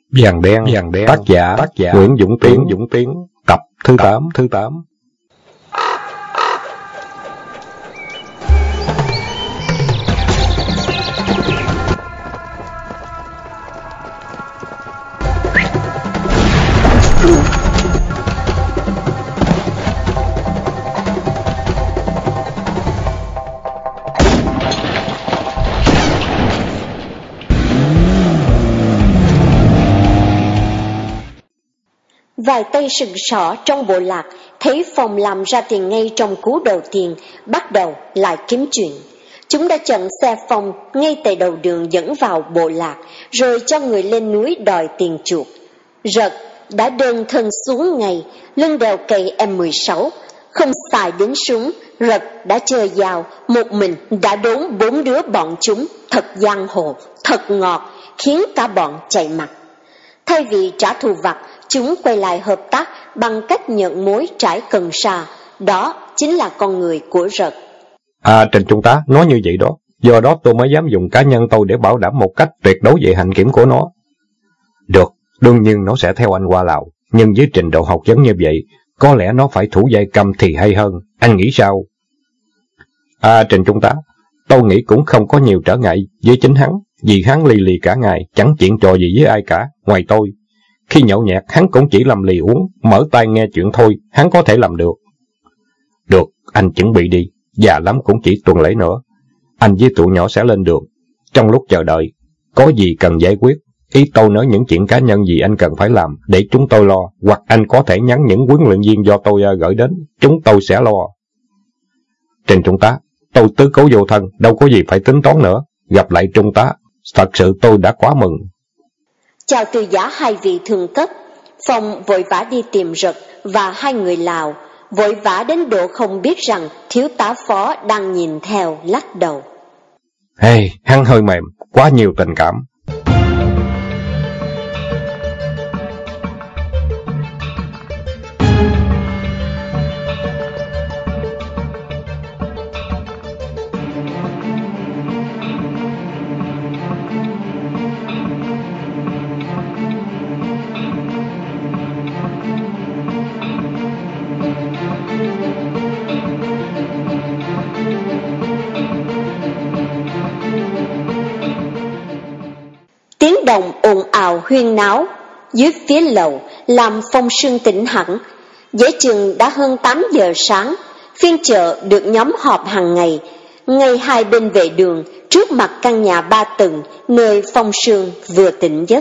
Vàng đen, tác giả Nguyễn Dũng Tiến, tập thứ 8. Vài tay sừng sỏ trong bộ lạc thấy Phong làm ra tiền ngay trong cú đầu tiên, bắt đầu lại kiếm chuyện. Chúng đã chặn xe Phong ngay tại đầu đường dẫn vào bộ lạc, rồi cho người lên núi đòi tiền chuộc. Rật đã đơn thân xuống ngay, lưng đeo cây M16, không xài đến súng. Rật đã chơi dao, một mình đã đốn 4 đứa bọn chúng, thật giang hồ, thật ngọt, khiến cả bọn chạy mặt. Thay vì trả thù vặt, chúng quay lại hợp tác bằng cách nhận mối trải cần sa. Đó chính là con người của Rật. Trình Trung tá nói như vậy đó. Do đó tôi mới dám dùng cá nhân tôi để bảo đảm một cách tuyệt đối về hạnh kiểm của nó. Được, đương nhiên nó sẽ theo anh qua Lào. Nhưng với trình độ học vấn như vậy, có lẽ nó phải thủ dây câm thì hay hơn. Anh nghĩ sao? Trình Trung tá, tôi nghĩ cũng không có nhiều trở ngại với chính hắn. Vì hắn lì lì cả ngày, chẳng chuyện trò gì với ai cả, ngoài tôi. Khi nhậu nhẹt, hắn cũng chỉ làm lì uống, mở tai nghe chuyện thôi, hắn có thể làm được. Được, anh chuẩn bị đi, già lắm cũng chỉ tuần lễ nữa. Anh với tụi nhỏ sẽ lên đường. Trong lúc chờ đợi, có gì cần giải quyết, ý tôi nói những chuyện cá nhân gì anh cần phải làm, để chúng tôi lo, hoặc anh có thể nhắn những huấn luyện viên do tôi gửi đến, chúng tôi sẽ lo. Trình Trung tá, tôi tứ cố vô thân, đâu có gì phải tính toán nữa. Gặp lại Trung tá, thật sự tôi đã quá mừng. Chào từ giả hai vị thượng cấp. Phong vội vã đi tìm Rật và hai người Lào, vội vã đến độ không biết rằng thiếu tá phó đang nhìn theo, lắc đầu. Hắn hơi mềm, quá nhiều tình cảm. Tiếng động ồn ào huyên náo dưới phía lầu làm Phong sưng tỉnh hẳn. Dễ chừng đã hơn 8 giờ sáng. Phiên chợ được nhóm họp hàng ngày, ngay hai bên vệ đường, trước mặt căn nhà 3 tầng nơi Phong Sương vừa tỉnh giấc.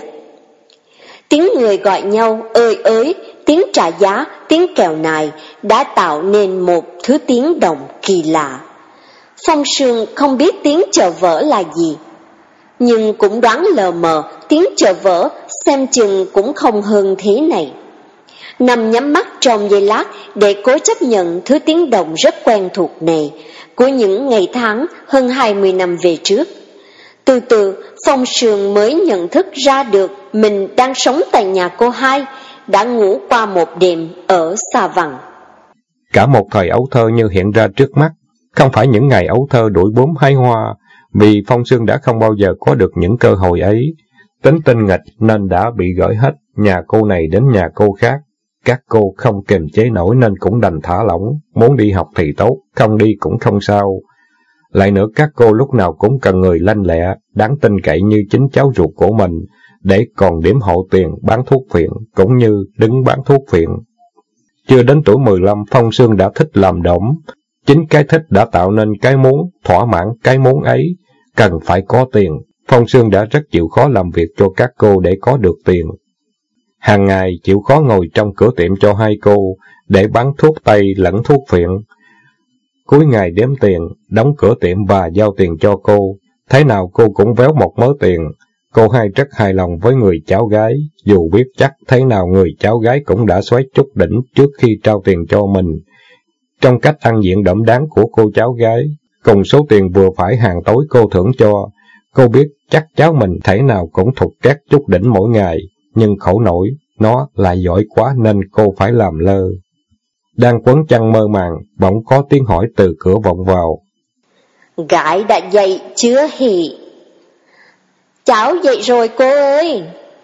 Tiếng người gọi nhau ơi ới, tiếng trả giá, tiếng kèo nài đã tạo nên một thứ tiếng động kỳ lạ. Phong Sương không biết tiếng chợ vỡ là gì, nhưng cũng đoán lờ mờ tiếng chợ vỡ xem chừng cũng không hơn thế này. Nằm nhắm mắt trong giây lát để cố chấp nhận thứ tiếng động rất quen thuộc này của những ngày tháng hơn 20 năm về trước. Từ từ, Phong Sương mới nhận thức ra được mình đang sống tại nhà cô hai, đã ngủ qua một đêm ở Sa Vằng. Cả một thời ấu thơ như hiện ra trước mắt, không phải những ngày ấu thơ đuổi bướm hái hoa, vì Phong Sương đã không bao giờ có được những cơ hội ấy. Tính tinh nghịch nên đã bị gửi hết nhà cô này đến nhà cô khác. Các cô không kiềm chế nổi nên cũng đành thả lỏng, muốn đi học thì tốt, không đi cũng không sao. Lại nữa các cô lúc nào cũng cần người lanh lẹ, đáng tin cậy như chính cháu ruột của mình, để còn điểm hộ tiền bán thuốc phiện, cũng như đứng bán thuốc phiện. Chưa đến tuổi 15, Phong Sương đã thích làm đổm. Chính cái thích đã tạo nên cái muốn, thỏa mãn cái muốn ấy, cần phải có tiền. Phong Sương đã rất chịu khó làm việc cho các cô để có được tiền. Hàng ngày chịu khó ngồi trong cửa tiệm cho hai cô, để bán thuốc tây lẫn thuốc phiện. Cuối ngày đếm tiền, đóng cửa tiệm và giao tiền cho cô. Thế nào cô cũng véo một mớ tiền. Cô hai rất hài lòng với người cháu gái, dù biết chắc thế nào người cháu gái cũng đã xoáy chút đỉnh trước khi trao tiền cho mình. Trong cách ăn diện đẫm đáng của cô cháu gái, cùng số tiền vừa phải hàng tối cô thưởng cho, cô biết chắc cháu mình thể nào cũng thục két chút đỉnh mỗi ngày, nhưng khổ nổi, nó lại giỏi quá nên cô phải làm lơ. Đang quấn chăn mơ màng, bỗng có tiếng hỏi từ cửa vọng vào. Gái đã dậy chưa hỉ? Cháu dậy rồi cô ơi.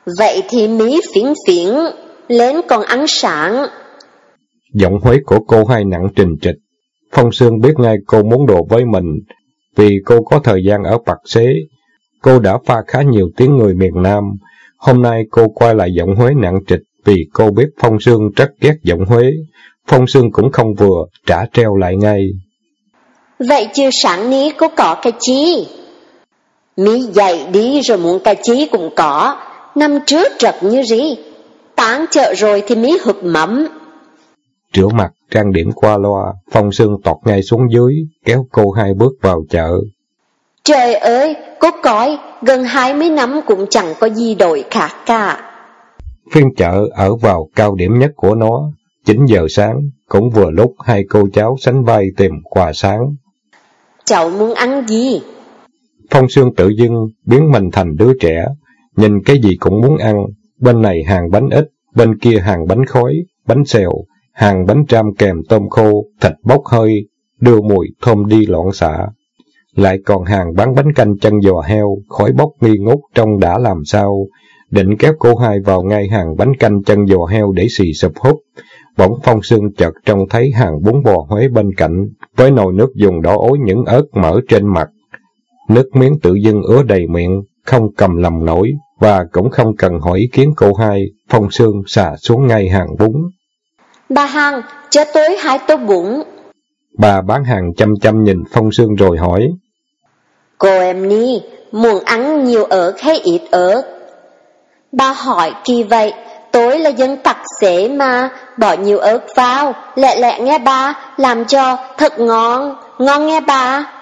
Vậy thì mí phiến phiến, lên còn ăn sáng. Giọng Huế của cô Hai nặng trình trịch. Phong Sương biết ngay cô muốn đùa với mình, vì cô có thời gian ở Pạc Xế. Cô đã pha khá nhiều tiếng người miền Nam. Hôm nay cô quay lại giọng Huế nặng trịch vì cô biết Phong Sương rất ghét giọng Huế. Phong Sương cũng không vừa, trả treo lại ngay. Vậy chưa sáng ní có cái chí? Mí dậy đi rồi muốn cái chí cũng có. Năm trước trật như gì. Tán chợ rồi thì mí hụt mắm. Rửa mặt, trang điểm qua loa, Phong Sương tọt ngay xuống dưới, kéo cô Hai bước vào chợ. Trời ơi, cô coi, gần 20 năm cũng chẳng có gì đổi khác cả. Phiên chợ ở vào cao điểm nhất của nó, 9 giờ sáng, cũng vừa lúc hai cô cháu sánh vai tìm quà sáng. Cháu muốn ăn gì? Phong Sương tự dưng biến mình thành đứa trẻ, nhìn cái gì cũng muốn ăn, bên này hàng bánh ít, bên kia hàng bánh khói, bánh xèo, hàng bánh tram kèm tôm khô, thịt bốc hơi, đưa mùi thơm đi loạn xạ. Lại còn hàng bán bánh canh chân giò heo, khói bốc nghi ngút trông đã làm sao. Định kéo cô Hai vào ngay hàng bánh canh chân giò heo để xì sụp húp. Bỗng Phong Sương chợt trông thấy hàng bún bò Huế bên cạnh, với nồi nước dùng đỏ ối những ớt mỡ trên mặt. Nước miếng tự dưng ứa đầy miệng, không cầm lòng nổi, và cũng không cần hỏi ý kiến cô Hai, Phong Sương xà xuống ngay hàng bún. Bà Hằng, cho tôi 2 tô bún. Bà bán hàng chăm chăm nhìn Phong Sương rồi hỏi. Cô em ni, muốn ăn nhiều ớt hay ít ớt? Bà hỏi kỳ vậy, tôi là dân Pạc Xế mà, bỏ nhiều ớt vào, lẹ lẹ nghe bà, làm cho thật ngon, ngon nghe bà.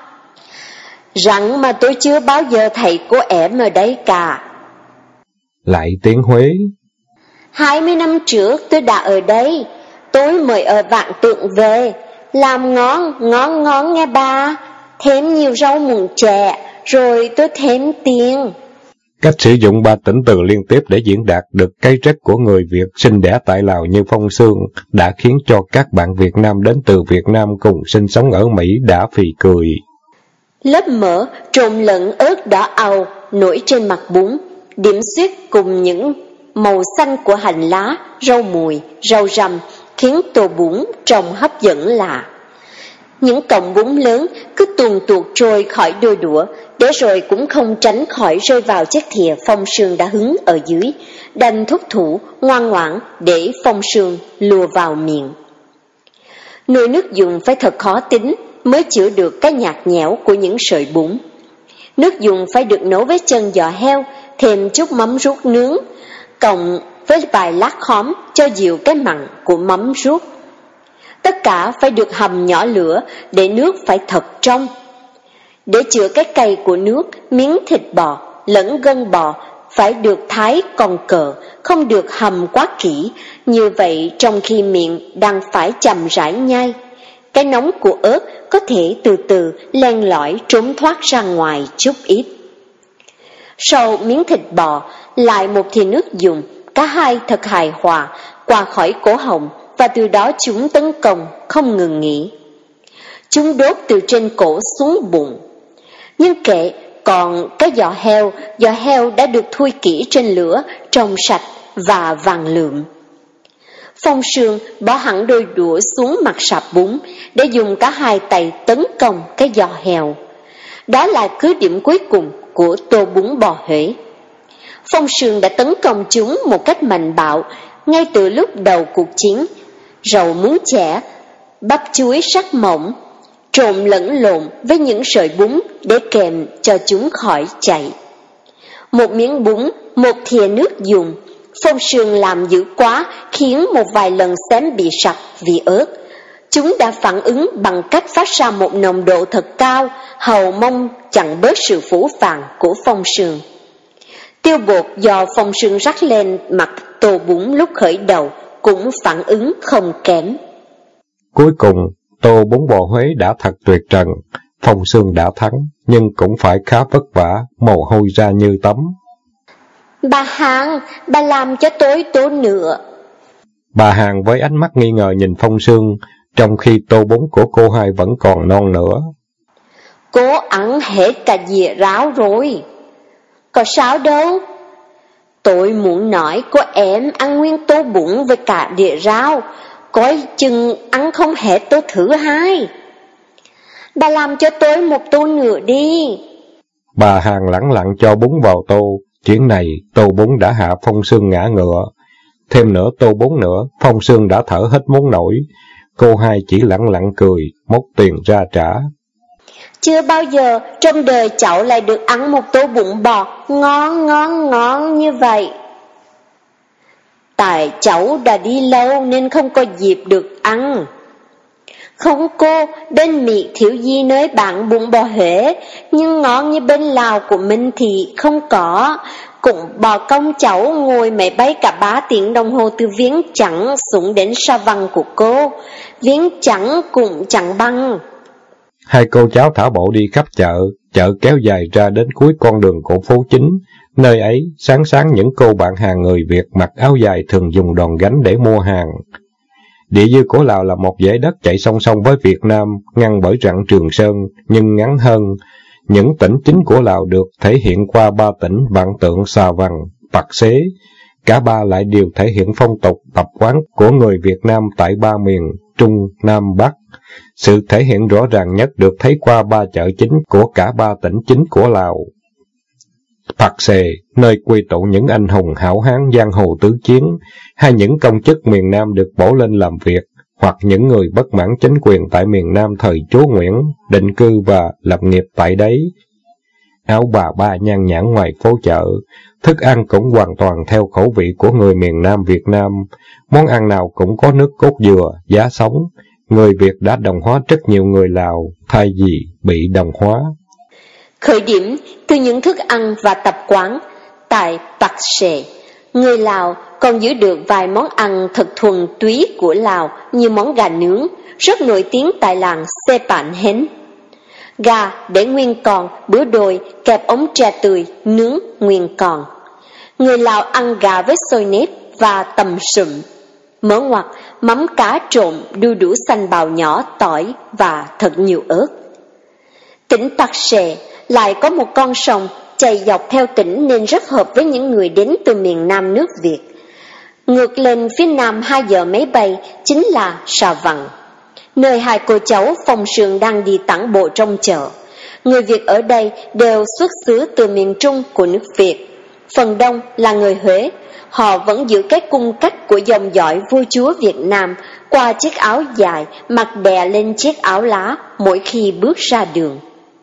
Rằng mà tôi chưa bao giờ thấy cô em ở đây cả. Lại tiếng Huế. 20 năm trước tôi đã ở đây, tôi mới ở Vạn Tượng về, làm ngon, ngon ngon nghe bà, thêm nhiều rau mùng chè, rồi tôi thêm tiền. Cách sử dụng 3 tỉnh từ liên tiếp để diễn đạt được cái chất của người Việt sinh đẻ tại Lào như Phong Sương đã khiến cho các bạn Việt Nam đến từ Việt Nam cùng sinh sống ở Mỹ đã phì cười. Lớp mỡ trộn lẫn ớt đỏ àu nổi trên mặt bún, điểm xuyết cùng những màu xanh của hành lá, rau mùi, rau răm khiến tô bún trông hấp dẫn lạ. Những cọng bún lớn cứ tuồn tuột trôi khỏi đôi đũa, để rồi cũng không tránh khỏi rơi vào chiếc thìa Phong Sương đã hứng ở dưới, đành thúc thủ ngoan ngoãn để Phong Sương lùa vào miệng. Nồi nước dùng phải thật khó tính mới chữa được cái nhạt nhẽo của những sợi bún. Nước dùng phải được nấu với chân giò heo, thêm chút mắm ruốc nướng, cộng với vài lát khóm cho dịu cái mặn của mắm ruốc. Tất cả phải được hầm nhỏ lửa để nước phải thật trong. Để chữa cái cay của nước, miếng thịt bò lẫn gân bò phải được thái còn cờ, không được hầm quá kỹ, như vậy trong khi miệng đang phải chậm rãi nhai, cái nóng của ớt có thể từ từ len lỏi trốn thoát ra ngoài chút ít. Sau miếng thịt bò, lại một thìa nước dùng, cả hai thật hài hòa, qua khỏi cổ họng, và từ đó chúng tấn công không ngừng nghỉ. Chúng đốt từ trên cổ xuống bụng. Nhưng kệ, còn cái giò heo đã được thui kỹ trên lửa, trong sạch và vàng lượm. Phong Sương bỏ hẳn đôi đũa xuống mặt sạp bún để dùng cả hai tay tấn công cái giò heo. Đó là cứ điểm cuối cùng của tô bún bò Huế. Phong Sương đã tấn công chúng một cách mạnh bạo ngay từ lúc đầu cuộc chiến. Rau muống chẻ, bắp chuối sắc mỏng, trộn lẫn lộn với những sợi bún để kèm cho chúng khỏi chảy. Một miếng bún, một thìa nước dùng. Phong Sương làm dữ quá khiến một vài lần xém bị sặc vì ớt. Chúng đã phản ứng bằng cách phát ra một nồng độ thật cao, hầu mong chặn bớt sự phũ phàng của Phong Sương. Tiêu bột do Phong Sương rắc lên mặt tô bún lúc khởi đầu cũng phản ứng không kém. Cuối cùng, tô bún bò Huế đã thật tuyệt trần. Phong Sương đã thắng, nhưng cũng phải khá vất vả, mồ hôi ra như tắm. Bà Hằng, bà làm cho tôi tô nữa. Bà Hằng với ánh mắt nghi ngờ nhìn Phong Sương, trong khi tô bún của cô Hai vẫn còn non nữa. Cô ăn hết cả dĩa ráo rồi. Có sao đâu. Tôi muốn nói cô em ăn nguyên tô bún với cả đĩa rau, coi chừng ăn không hết tô thứ hai. Bà làm cho tôi một tô nữa đi. Bà Hàn lẳng lặng cho bún vào tô. Chuyện này tô bún đã hạ Phong Sương ngã ngựa. Thêm nữa tô bún nữa, Phong Sương đã thở hết muốn nổi. Cô hai chỉ lẳng lặng cười, móc tiền ra trả. Chưa bao giờ trong đời cháu lại được ăn một tô bún bò ngon như vậy. Tại cháu đã đi lâu nên không có dịp được ăn. Không cô, bên Mỹ thiếu gì nơi bán bún bò Huế, nhưng ngon như bên Lào của mình thì không có. Cũng bỏ công cháu ngồi máy bay cả 3 tiếng đồng hồ từ Viếng Chăn xuống đến Sa Văn của cô. Viếng Chăn cũng chẳng bằng. Hai cô cháu thả bộ đi khắp chợ. Chợ kéo dài ra đến cuối con đường của phố chính. Nơi ấy, sáng sáng những cô bạn hàng người Việt mặc áo dài thường dùng đòn gánh để mua hàng. Địa dư của Lào là một dải đất chạy song song với Việt Nam, ngăn bởi rặng Trường Sơn, nhưng ngắn hơn. Những tỉnh chính của Lào được thể hiện qua 3 tỉnh Vạn Tượng, Sa Văn, Pạc Xế. Cả ba lại đều thể hiện phong tục, tập quán của người Việt Nam tại 3 miền, Trung, Nam, Bắc. Sự thể hiện rõ ràng nhất được thấy qua 3 chợ chính của cả 3 tỉnh chính của Lào. Pạc Xê, nơi quy tụ những anh hùng hảo hán giang hồ tứ chiến, hay những công chức miền Nam được bổ lên làm việc, hoặc những người bất mãn chính quyền tại miền Nam thời Chúa Nguyễn, định cư và lập nghiệp tại đấy. Áo bà ba nhan nhản ngoài phố chợ, thức ăn cũng hoàn toàn theo khẩu vị của người miền Nam Việt Nam, món ăn nào cũng có nước cốt dừa, giá sống. Người Việt đã đồng hóa rất nhiều người Lào, thay vì bị đồng hóa. Khởi điểm từ những thức ăn và tập quán tại Pạc Xê, người Lào còn giữ được vài món ăn thật thuần túy của Lào như món gà nướng, rất nổi tiếng tại làng Xê Pạn Hến. Gà để nguyên còn, bữa đồi kẹp ống tre tươi, nướng nguyên còn. Người Lào ăn gà với xôi nếp và tầm sụm, mỡ ngoặc, mắm cá trộn, đu đủ xanh bào nhỏ, tỏi và thật nhiều ớt. Tỉnh Pạc Xê lại có một con sông chảy dọc theo tỉnh nên rất hợp với những người đến từ miền Nam nước Việt. Ngược lên phía nam 2 giờ máy bay chính là Sa Văn, nơi hai cô cháu Phong Sương đang đi tản bộ trong chợ. Người Việt ở đây đều xuất xứ từ miền Trung của nước Việt, phần đông là người Huế. Họ vẫn giữ cái cung cách của dòng dõi vua chúa Việt Nam qua chiếc áo dài mặc đè lên chiếc áo lá mỗi khi bước ra đường.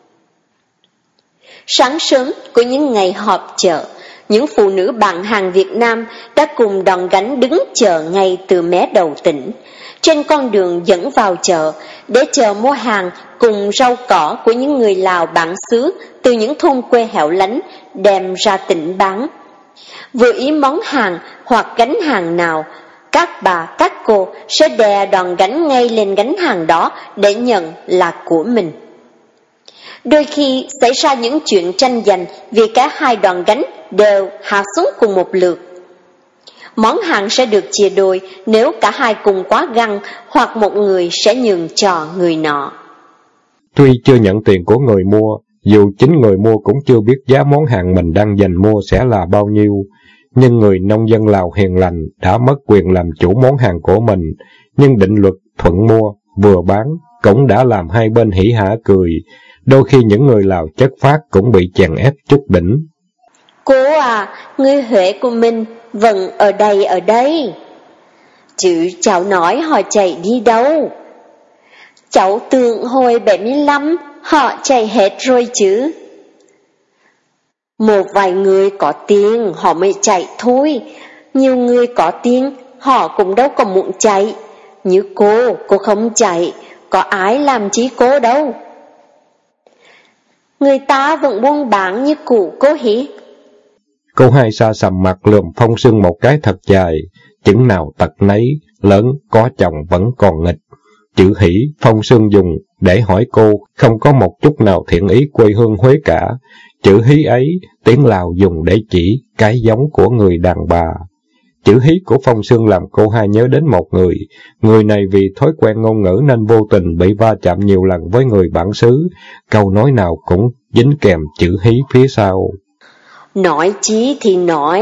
Sáng sớm của những ngày họp chợ, những phụ nữ bạn hàng Việt Nam đã cùng đòn gánh đứng chờ ngay từ mé đầu tỉnh, trên con đường dẫn vào chợ, để chờ mua hàng cùng rau cỏ của những người Lào bản xứ từ những thôn quê hẻo lánh đem ra tỉnh bán. Vừa ý món hàng hoặc gánh hàng nào, các bà, các cô sẽ đè đòn gánh ngay lên gánh hàng đó để nhận là của mình. Đôi khi xảy ra những chuyện tranh giành vì cả hai đòn gánh đều hạ xuống cùng một lượt. Món hàng sẽ được chia đôi nếu cả hai cùng quá găng, hoặc một người sẽ nhường cho người nọ. Tuy chưa nhận tiền của người mua, dù chính người mua cũng chưa biết giá món hàng mình đang giành mua sẽ là bao nhiêu, nhưng người nông dân Lào hiền lành đã mất quyền làm chủ món hàng của mình, nhưng định luật thuận mua, vừa bán cũng đã làm hai bên hỉ hả cười. Đôi khi những người Lào chất phác cũng bị chèn ép chút đỉnh. Cô à, người Huế của mình vẫn ở đây. Chứ cháu nói họ chạy đi đâu? Cháu tưởng hồi 75 họ chạy hết rồi chứ. Một vài người có tiền họ mới chạy thôi. Nhiều người có tiền họ cũng đâu có muốn chạy. Như cô không chạy, có ai làm chí cô đâu. Người ta vẫn buôn bán như cũ cô hỉ. Cô hai xa sầm mặt lườm Phong Sương một cái thật dài, chừng nào tật nấy, lớn có chồng vẫn còn nghịch. Chữ hỉ Phong Sương dùng để hỏi cô không có một chút nào thiện ý quê hương Huế cả. Chữ hí ấy tiếng Lào dùng để chỉ cái giống của người đàn bà. Chữ hí của Phong Sương làm cô hai nhớ đến một người. Người này vì thói quen ngôn ngữ nên vô tình bị va chạm nhiều lần với người bản xứ. Câu nói nào cũng dính kèm chữ hí phía sau. Nói chí thì nói,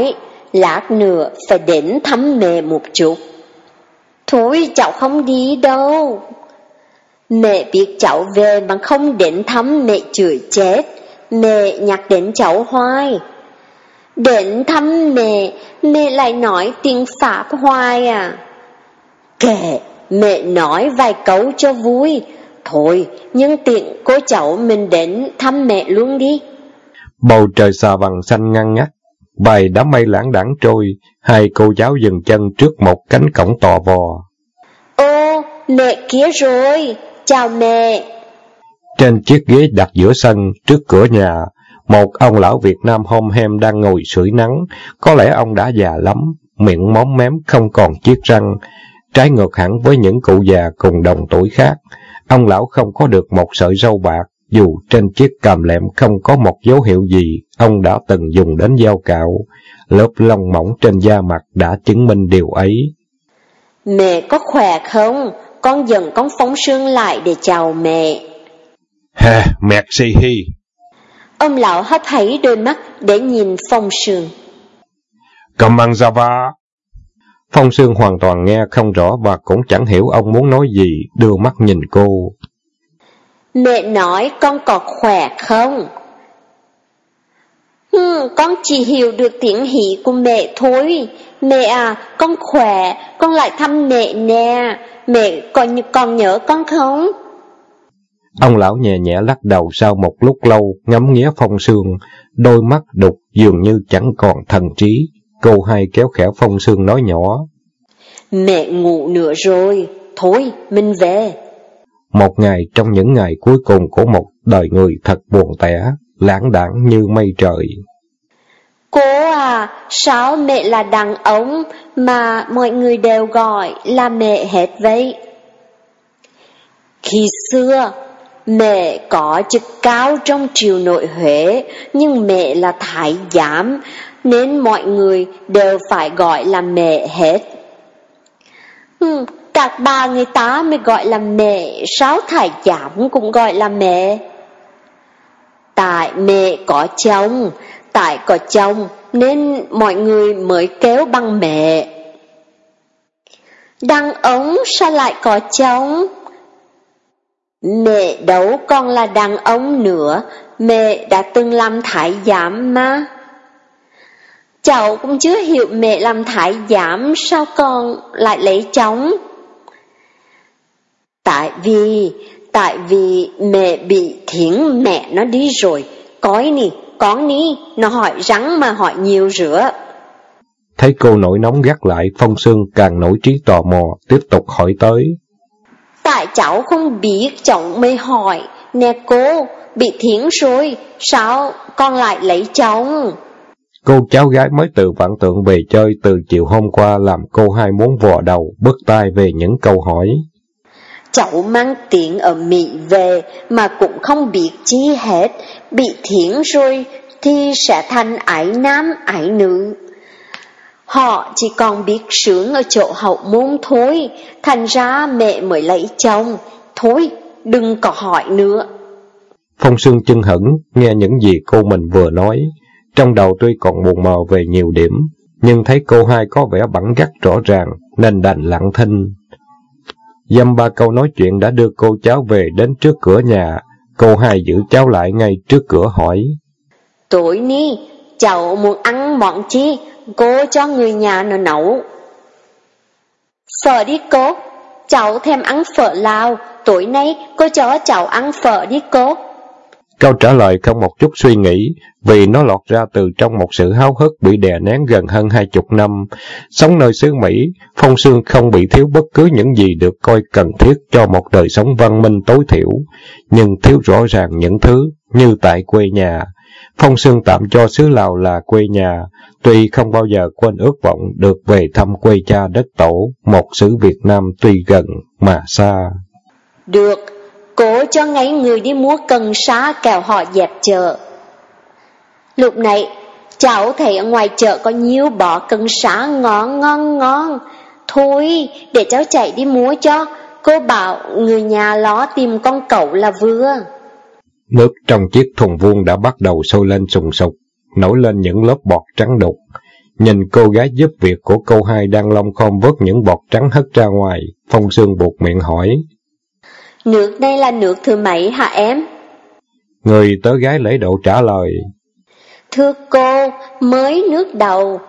lát nữa phải đến thăm mẹ một chút. Thôi cháu không đi đâu. Mẹ biết cháu về mà không đến thăm mẹ chửi chết. Mẹ nhắc đến cháu hoài. Đến thăm mẹ lại nói tiếng Pháp hoài à. Kệ, mẹ nói vài câu cho vui. Thôi, nhưng tiện cô cháu mình đến thăm mẹ luôn đi. Bầu trời xà bằng xanh ngăn ngắt, vài đám mây lãng đãng trôi, hai cô cháu dừng chân trước một cánh cổng to vò. Ô, mẹ kia rồi, chào mẹ. Trên chiếc ghế đặt giữa sân, trước cửa nhà, một ông lão Việt Nam hom hem đang ngồi sưởi nắng. Có lẽ ông đã già lắm, miệng móm mém không còn chiếc răng. Trái ngược hẳn với những cụ già cùng đồng tuổi khác, ông lão không có được một sợi râu bạc, dù trên chiếc cằm lẹm không có một dấu hiệu gì ông đã từng dùng đến dao cạo. Lớp lông mỏng trên da mặt đã chứng minh điều ấy. Mẹ có khỏe không? Con dần con phóng sương lại để chào mẹ. Ha, merci hi. Ông lão hấp háy đôi mắt để nhìn Phong Sương. Comment ça va? Phong Sương hoàn toàn nghe không rõ và cũng chẳng hiểu ông muốn nói gì, đưa mắt nhìn cô. Mẹ nói con có khỏe không? Con chỉ hiểu được tiếng hỉ của mẹ thôi. Mẹ à, con khỏe, con lại thăm mẹ nè. Mẹ còn nhớ con không? Ông lão nhẹ nhẹ lắc đầu sau một lúc lâu ngắm nghía Phong Sương, đôi mắt đục dường như chẳng còn thần trí. Cô hai kéo khẽ Phong Sương nói nhỏ. Mẹ ngủ nữa rồi, thôi mình về. Một ngày trong những ngày cuối cùng của một đời người thật buồn tẻ, lãng đãng như mây trời. Cô à, sao mẹ là đàn ông mà mọi người đều gọi là mẹ hết vậy? Khi xưa, mẹ có chức cao trong triều nội Huế, nhưng mẹ là thái giám, nên mọi người đều phải gọi là mẹ hết. Các bà người ta mới gọi là mẹ, sao thái giám cũng gọi là mẹ? Tại mẹ có chồng, tại có chồng nên mọi người mới kêu bằng mẹ. Đàn ông sao lại có chồng? Mẹ đâu còn là đàn ông nữa, mẹ đã từng làm thái giám mà. Cháu cũng chưa hiểu mẹ làm thái giám sao con lại lấy chồng. Tại vì mẹ bị thiến mẹ nó đi rồi. Coi nì, con ní, nó hỏi rắn mà hỏi nhiều rửa. Thấy cô nổi nóng gắt lại, Phong Sương càng nổi trí tò mò, tiếp tục hỏi tới. Tại cháu không biết, cháu mới hỏi. Nè cô, bị thiến rồi, sao con lại lấy chồng? Cô cháu gái mới từ Vạn Tượng về chơi từ chiều hôm qua làm cô hai muốn vò đầu, bứt tai về những câu hỏi. Cháu mang tiếng ở Mỹ về mà cũng không biết chi hết, bị thiến rồi thì sẽ thành ái nam ái nữ. Họ chỉ còn biết sướng ở chỗ hậu môn thôi, thành ra mẹ mới lấy chồng. Thôi, đừng có hỏi nữa. Phong Sương chưng hửng nghe những gì cô mình vừa nói. Trong đầu tuy còn mù mờ về nhiều điểm, nhưng thấy cô hai có vẻ bẵng gắt rõ ràng, nên đành lặng thinh. Dăm ba câu nói chuyện đã đưa cô cháu về đến trước cửa nhà. Cô hai giữ cháu lại ngay trước cửa hỏi. Tối ni, cháu muốn ăn món chi? Cô cho người nhà nó nấu. Phở đi cô, cháu thèm ăn phở Lào. Tối nay cô cho cháu ăn phở đi cô. Câu trả lời không một chút suy nghĩ, vì nó lọt ra từ trong một sự háo hức bị đè nén gần hơn 20 năm. Sống nơi xứ Mỹ, Phong Sương không bị thiếu bất cứ những gì được coi cần thiết cho một đời sống văn minh tối thiểu, nhưng thiếu rõ ràng những thứ như tại quê nhà. Phong Sương tạm cho xứ Lào là quê nhà, tuy không bao giờ quên ước vọng được về thăm quê cha đất tổ, một xứ Việt Nam tuy gần mà xa. Được, cố cho ngay người đi mua cần sa kẻo họ dẹp chợ. Lúc này, cháu thấy ở ngoài chợ có nhiều bó cần sa ngon. Thôi, để cháu chạy đi mua cho, cô bảo người nhà lo tìm con cẩu là vừa. Nước trong chiếc thùng vuông đã bắt đầu sôi lên sùng sục, nổi lên những lớp bọt trắng đục. Nhìn cô gái giúp việc của cô hai đang lom khom vớt những bọt trắng hất ra ngoài, Phong Sương buột miệng hỏi. Nước đây là nước thứ mấy hả em? Người tớ gái lễ độ trả lời. Thưa cô, mới nước đầu.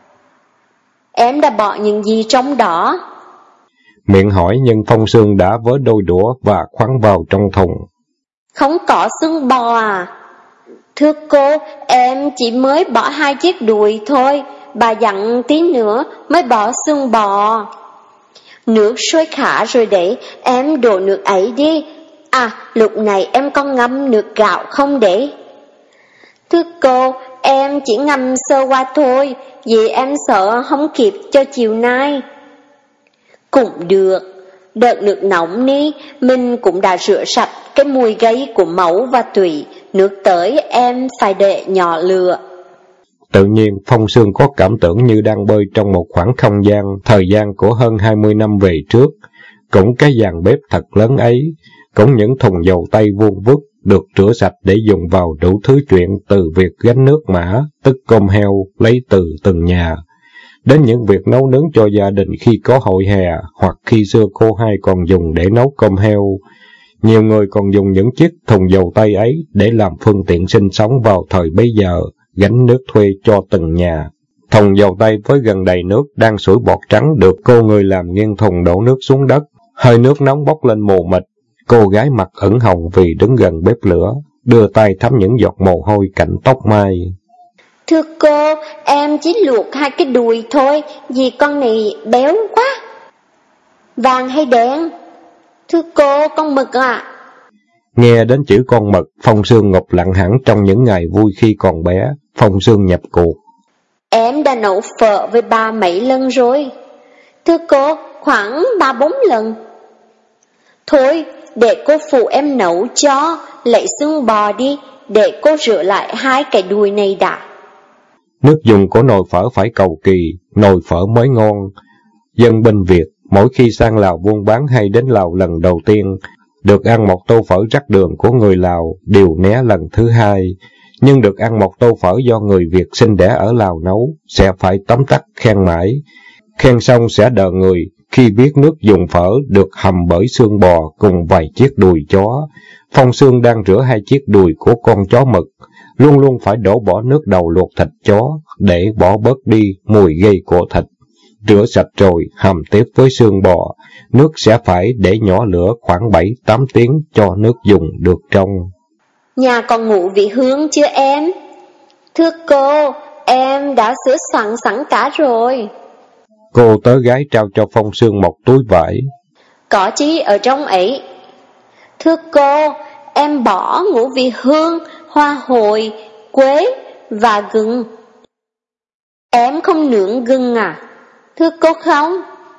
Em đã bỏ những gì trong đó? Miệng hỏi nhưng Phong Sương đã vớ đôi đũa và khoắn vào trong thùng. Không có xương bò à? Thưa cô, em chỉ mới bỏ 2 chiếc đùi thôi, bà dặn tí nữa mới bỏ xương bò. Nước sôi khá rồi đấy, em đổ nước ấy đi. À, lúc này em có ngâm nước gạo không đấy? Thưa cô, em chỉ ngâm sơ qua thôi, vì em sợ không kịp cho chiều nay. Cũng được, đợt nước nóng đi, mình cũng đã rửa sạch cái mùi gây của máu và tủy, nước tới em phải để nhỏ lửa. Tự nhiên Phong Sương có cảm tưởng như đang bơi trong một khoảng không gian, thời gian của hơn 20 năm về trước. Cũng cái dàn bếp thật lớn ấy, cũng những thùng dầu tây vuông vức được rửa sạch để dùng vào đủ thứ chuyện, từ việc gánh nước mã, tức cơm heo lấy từ từng nhà, đến những việc nấu nướng cho gia đình khi có hội hè, hoặc khi xưa cô hai còn dùng để nấu cơm heo. Nhiều người còn dùng những chiếc thùng dầu tây ấy để làm phương tiện sinh sống vào thời bấy giờ, gánh nước thuê cho từng nhà. Thùng dầu tây với gần đầy nước đang sủi bọt trắng được cô người làm nghiêng thùng đổ nước xuống đất. Hơi nước nóng bốc lên mù mịt. Cô gái mặt ửng hồng vì đứng gần bếp lửa, đưa tay thấm những giọt mồ hôi cạnh tóc mai. Thưa cô, em chỉ luộc 2 cái đùi thôi, vì con này béo quá. Vàng hay đen? Thưa cô, con mực à? Nghe đến chữ con mực, Phong Sương ngục lặng hẳn trong những ngày vui khi còn bé. Phong Sương nhập cuộc. Em đã nấu phở với bà mấy lần rồi? Thưa cô, khoảng 3-4 lần. Thôi, để cô phụ em nấu cho, lấy xương bò đi, để cô rửa lại 2 cái đùi này đã. Nước dùng của nồi phở phải cầu kỳ, nồi phở mới ngon. Dân binh Việt, mỗi khi sang Lào buôn bán hay đến Lào lần đầu tiên, được ăn một tô phở rắc đường của người Lào đều né lần thứ hai. Nhưng được ăn một tô phở do người Việt sinh đẻ ở Lào nấu, sẽ phải tóm tắt khen mãi. Khen xong sẽ đờ người khi biết nước dùng phở được hầm bởi xương bò cùng vài chiếc đùi chó. Phong Sương đang rửa 2 chiếc đùi của con chó mực, luôn luôn phải đổ bỏ nước đầu luộc thịt chó để bỏ bớt đi mùi gây của thịt. Rửa sạch rồi hầm tiếp với xương bò, nước sẽ phải để nhỏ lửa khoảng 7-8 tiếng cho nước dùng được trong. Nhà còn ngủ vị hương chưa em? Thưa cô, em đã sửa soạn sẵn cả rồi. Cô tớ gái trao cho Phong Sương một túi vải. Có chi ở trong ấy? Thưa cô, em bỏ ngũ vị hương, hoa hồi, quế và gừng. Em không nướng gừng à? Thưa cô không?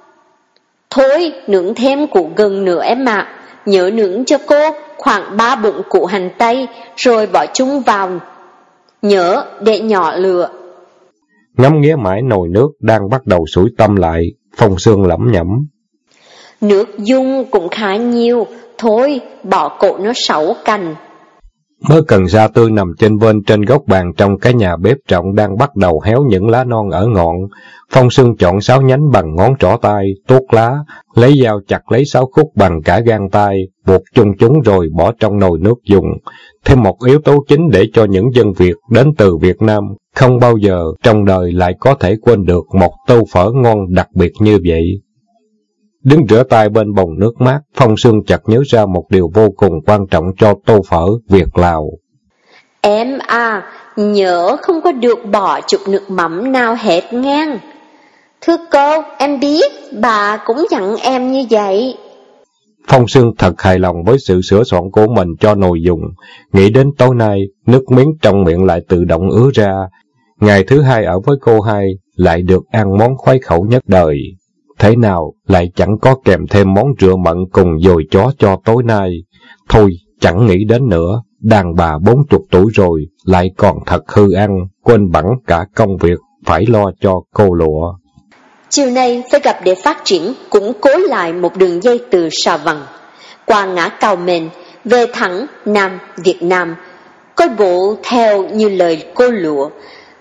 Thôi, nướng thêm củ gừng nữa em ạ. Nhớ nướng cho cô khoảng 3 bụng củ hành tây, rồi bỏ chung vào. Nhớ để nhỏ lửa. Ngắm nghía mãi nồi nước đang bắt đầu sủi tăm lại, Phong Sương lẩm nhẩm. Nước dung cũng khá nhiều, thôi bỏ cộ nó 6 cành. Mớ cần sa tươi nằm trên vên trên góc bàn trong cái nhà bếp rộng đang bắt đầu héo những lá non ở ngọn. Phong Sương chọn 6 nhánh bằng ngón trỏ tay, tuốt lá, lấy dao chặt lấy 6 khúc bằng cả gang tay, buộc chung chúng rồi bỏ trong nồi nước dùng. Thêm một yếu tố chính để cho những dân Việt đến từ Việt Nam không bao giờ trong đời lại có thể quên được một tô phở ngon đặc biệt như vậy. Đứng rửa tay bên bồn nước mát, Phong Sương chợt nhớ ra một điều vô cùng quan trọng cho tô phở Việt-Lào. Em à, nhớ không có được bỏ chút nước mắm nào hết ngang. Thưa cô, em biết, bà cũng dặn em như vậy. Phong Sương thật hài lòng với sự sửa soạn của mình cho nồi dùng. Nghĩ đến tối nay, nước miếng trong miệng lại tự động ứa ra. Ngày thứ hai ở với cô hai, lại được ăn món khoái khẩu nhất đời. Thế nào lại chẳng có kèm thêm món rượu mận cùng dồi chó cho tối nay. Thôi, chẳng nghĩ đến nữa, đàn bà 40 tuổi rồi, lại còn thật hư ăn, quên bẵng cả công việc, phải lo cho cô lụa. Chiều nay phải gặp để phát triển, củng cố lại một đường dây từ Sà Vằng, qua ngã Cao Mền, về thẳng Nam Việt Nam. Coi bộ theo như lời cô lụa,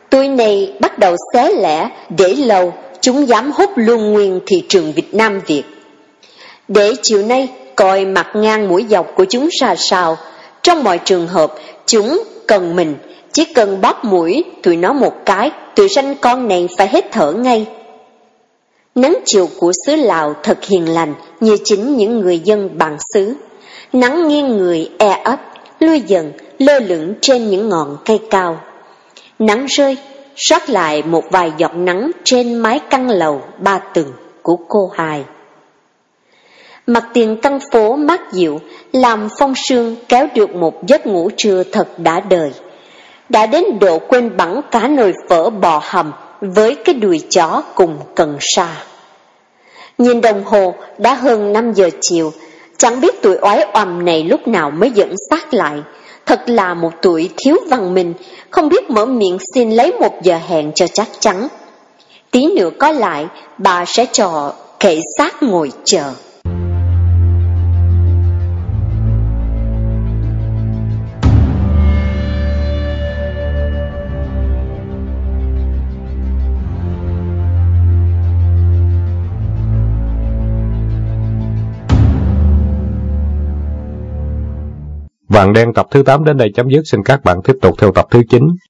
Tụi này bắt đầu xé lẻ, để lâu chúng dám hút luôn nguyên thị trường Việt Nam Việt. Để chiều nay coi mặt ngang mũi dọc của chúng ra sao, trong mọi trường hợp chúng cần mình, chỉ cần bóp mũi tụi nó một cái, tụi sanh con này phải hết thở ngay. Nắng chiều của xứ Lào thật hiền lành như chính những người dân bản xứ. Nắng nghiêng người e ấp, lui dần, lơ lửng trên những ngọn cây cao. Nắng rơi, soát lại một vài giọt nắng trên mái căn lầu 3 tầng của cô Hai. Mặt tiền căn phố mát dịu làm Phong Sương kéo được một giấc ngủ trưa thật đã đời. Đã đến độ quên bẵng cả nồi phở bò hầm với cái đùi chó cùng cần sa. Nhìn đồng hồ đã hơn 5 giờ chiều, chẳng biết tụi oái oăm này lúc nào mới dẫn xác lại. Thật là một tụi thiếu văn minh, không biết mở miệng xin lấy 1 giờ hẹn cho chắc chắn. Tí nữa có lại, bà sẽ cho kệ xác ngồi chờ. Vàng Đen tập thứ 8 đến đây chấm dứt. Xin các bạn tiếp tục theo tập thứ 9.